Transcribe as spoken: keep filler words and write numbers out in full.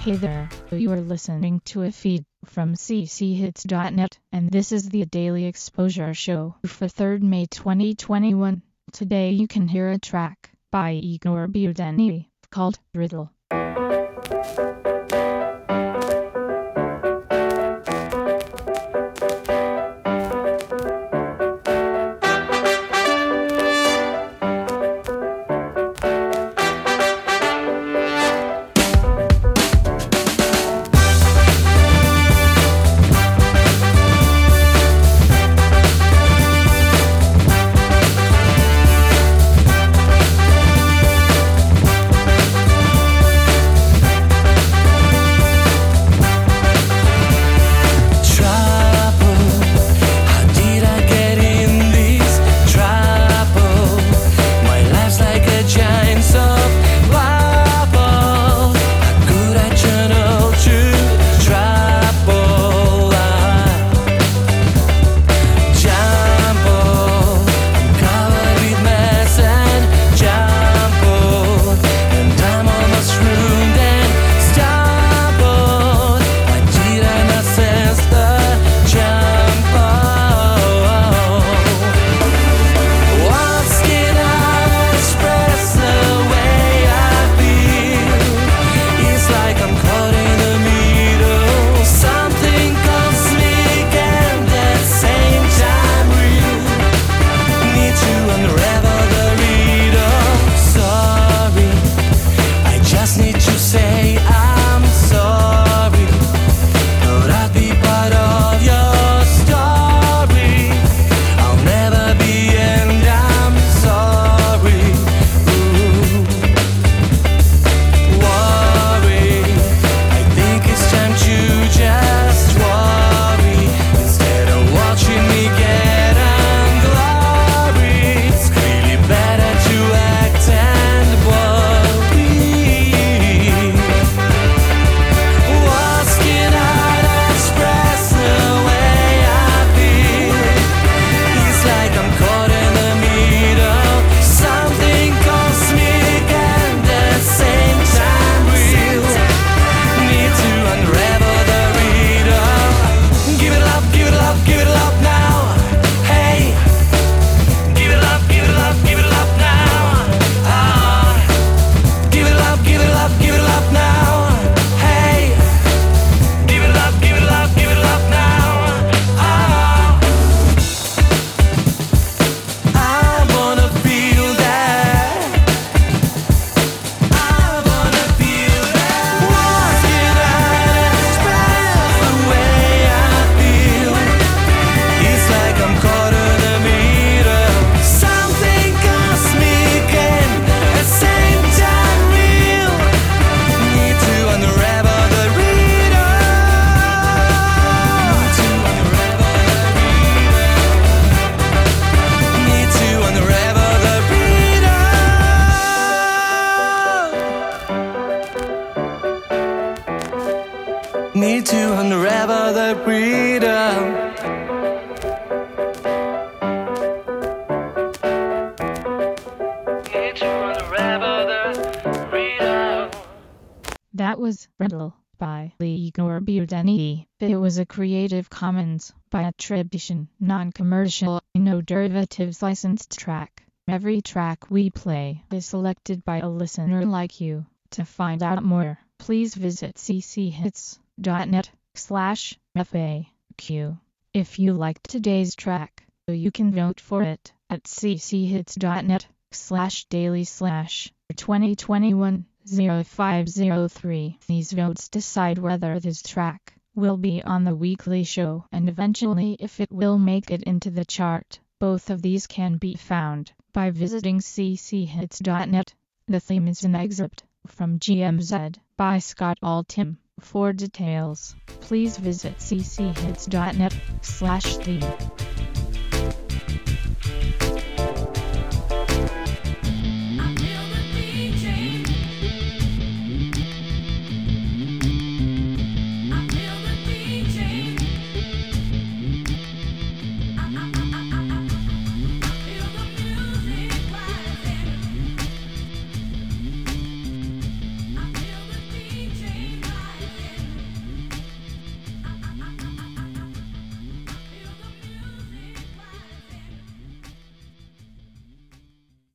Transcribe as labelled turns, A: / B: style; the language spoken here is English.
A: Hey there, you are listening to a feed from c c hits dot net, and this is the Daily Exposure Show for third May twenty twenty-one. Today you can hear a track by Igor Budeni called Riddle.
B: Need to unravel the freedom. Need to unravel the freedom.
A: That was Riddle by Igor Budeni. It was a Creative Commons by attribution, non-commercial, no derivatives licensed track. Every track we play is selected by a listener like you. To find out more, please visit c c hits dot net slash F A Q. If you liked today's track, you can vote for it at c c hits dot net slash daily slash twenty twenty-one oh five oh three. These votes decide whether this track will be on the weekly show and eventually if it will make it into the chart. Both of these can be found by visiting c c hits dot net. The theme is an excerpt from G M Z by Scott Altham. For details, please visit c c hits dot net slash theme.